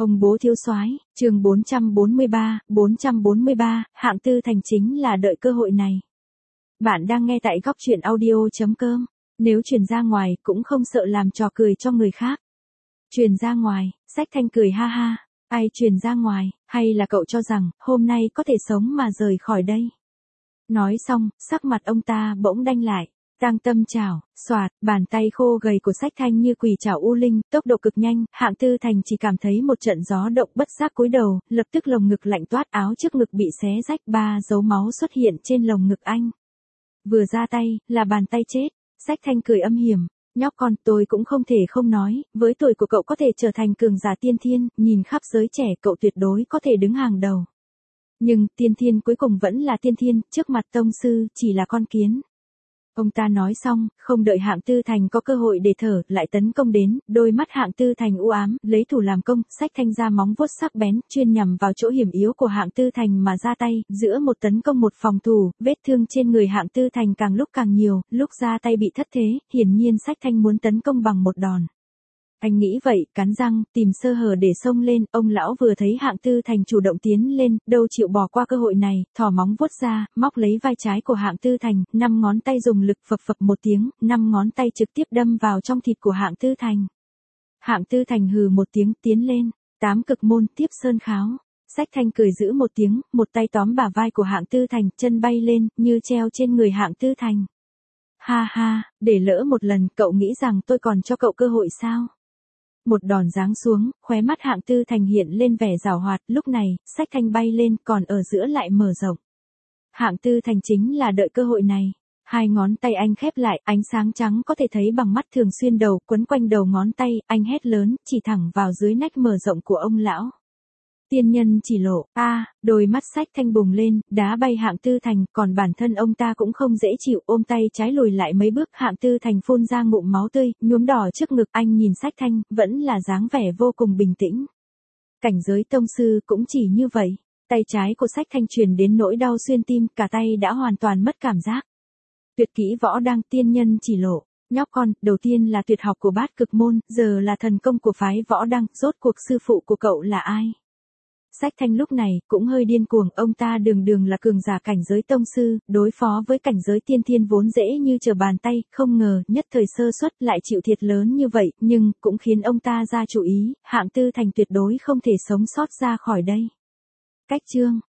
Ông bố thiếu soái, chương 443, hạng tư thành chính là đợi cơ hội này. Bạn đang nghe tại góc truyện audio.com, nếu truyền ra ngoài cũng không sợ làm trò cười cho người khác. Truyền ra ngoài, Sách Thanh cười ha ha, ai truyền ra ngoài, hay là cậu cho rằng hôm nay có thể sống mà rời khỏi đây. Nói xong, sắc mặt ông ta bỗng đanh lại. Tang Tâm chảo, xoạt, bàn tay khô gầy của Sách Thanh như quỷ chảo u linh, tốc độ cực nhanh, Hạng Tư Thành chỉ cảm thấy một trận gió động bất giác cúi đầu, lập tức lồng ngực lạnh toát, áo trước ngực bị xé rách, 3 dấu máu xuất hiện trên lồng ngực anh. Vừa ra tay, là bàn tay chết. Sách Thanh cười âm hiểm, nhóc con, tôi cũng không thể không nói, với tuổi của cậu có thể trở thành cường giả tiên thiên, nhìn khắp giới trẻ cậu tuyệt đối có thể đứng hàng đầu. Nhưng, tiên thiên cuối cùng vẫn là tiên thiên, trước mặt tông sư, chỉ là con kiến. Ông ta nói xong, không đợi Hạng Tư Thành có cơ hội để thở, lại tấn công đến, đôi mắt Hạng Tư Thành u ám, lấy thủ làm công, Sách Thanh ra móng vuốt sắc bén, chuyên nhằm vào chỗ hiểm yếu của Hạng Tư Thành mà ra tay, giữa một tấn công một phòng thủ, vết thương trên người Hạng Tư Thành càng lúc càng nhiều, lúc ra tay bị thất thế, hiển nhiên Sách Thanh muốn tấn công bằng một đòn. Anh nghĩ vậy, cắn răng, tìm sơ hở để xông lên, ông lão vừa thấy Hạng Tư Thành chủ động tiến lên, đâu chịu bỏ qua cơ hội này, thò móng vuốt ra, móc lấy vai trái của Hạng Tư Thành, 5 ngón tay dùng lực phập phập một tiếng, 5 ngón tay trực tiếp đâm vào trong thịt của Hạng Tư Thành. Hạng Tư Thành hừ một tiếng, tiến lên, 8 cực môn tiếp sơn kháo. Sách Thanh cười giữ một tiếng, một tay tóm bả vai của Hạng Tư Thành, chân bay lên, như treo trên người Hạng Tư Thành. Ha ha, để lỡ một lần, cậu nghĩ rằng tôi còn cho cậu cơ hội sao? Một đòn giáng xuống, khóe mắt Hạng Tư Thành hiện lên vẻ giảo hoạt, lúc này, Sách Thanh bay lên, còn ở giữa lại mở rộng. Hạng Tư Thành chính là đợi cơ hội này. 2 ngón tay anh khép lại, ánh sáng trắng có thể thấy bằng mắt thường xuyên đầu, quấn quanh đầu ngón tay, anh hét lớn, chỉ thẳng vào dưới nách mở rộng của ông lão. Tiên nhân chỉ lộ, đôi mắt Sách Thanh bùng lên, đá bay Hạng Tư Thành, còn bản thân ông ta cũng không dễ chịu, ôm tay trái lùi lại mấy bước, Hạng Tư Thành phun ra ngụm máu tươi, nhuốm đỏ trước ngực, anh nhìn Sách Thanh, vẫn là dáng vẻ vô cùng bình tĩnh. Cảnh giới tông sư cũng chỉ như vậy, tay trái của Sách Thanh truyền đến nỗi đau xuyên tim, cả tay đã hoàn toàn mất cảm giác. Tuyệt kỹ võ đăng, tiên nhân chỉ lộ. Nhóc con, đầu tiên là tuyệt học của bát cực môn, giờ là thần công của phái võ đăng, rốt cuộc sư phụ của cậu là ai? Sách Thanh lúc này cũng hơi điên cuồng, ông ta đường là cường giả cảnh giới tông sư, đối phó với cảnh giới tiên thiên vốn dễ như trở bàn tay, không ngờ nhất thời sơ suất lại chịu thiệt lớn như vậy, nhưng cũng khiến ông ta ra chủ ý, Hạng Tư Thành tuyệt đối không thể sống sót ra khỏi đây. Cách chương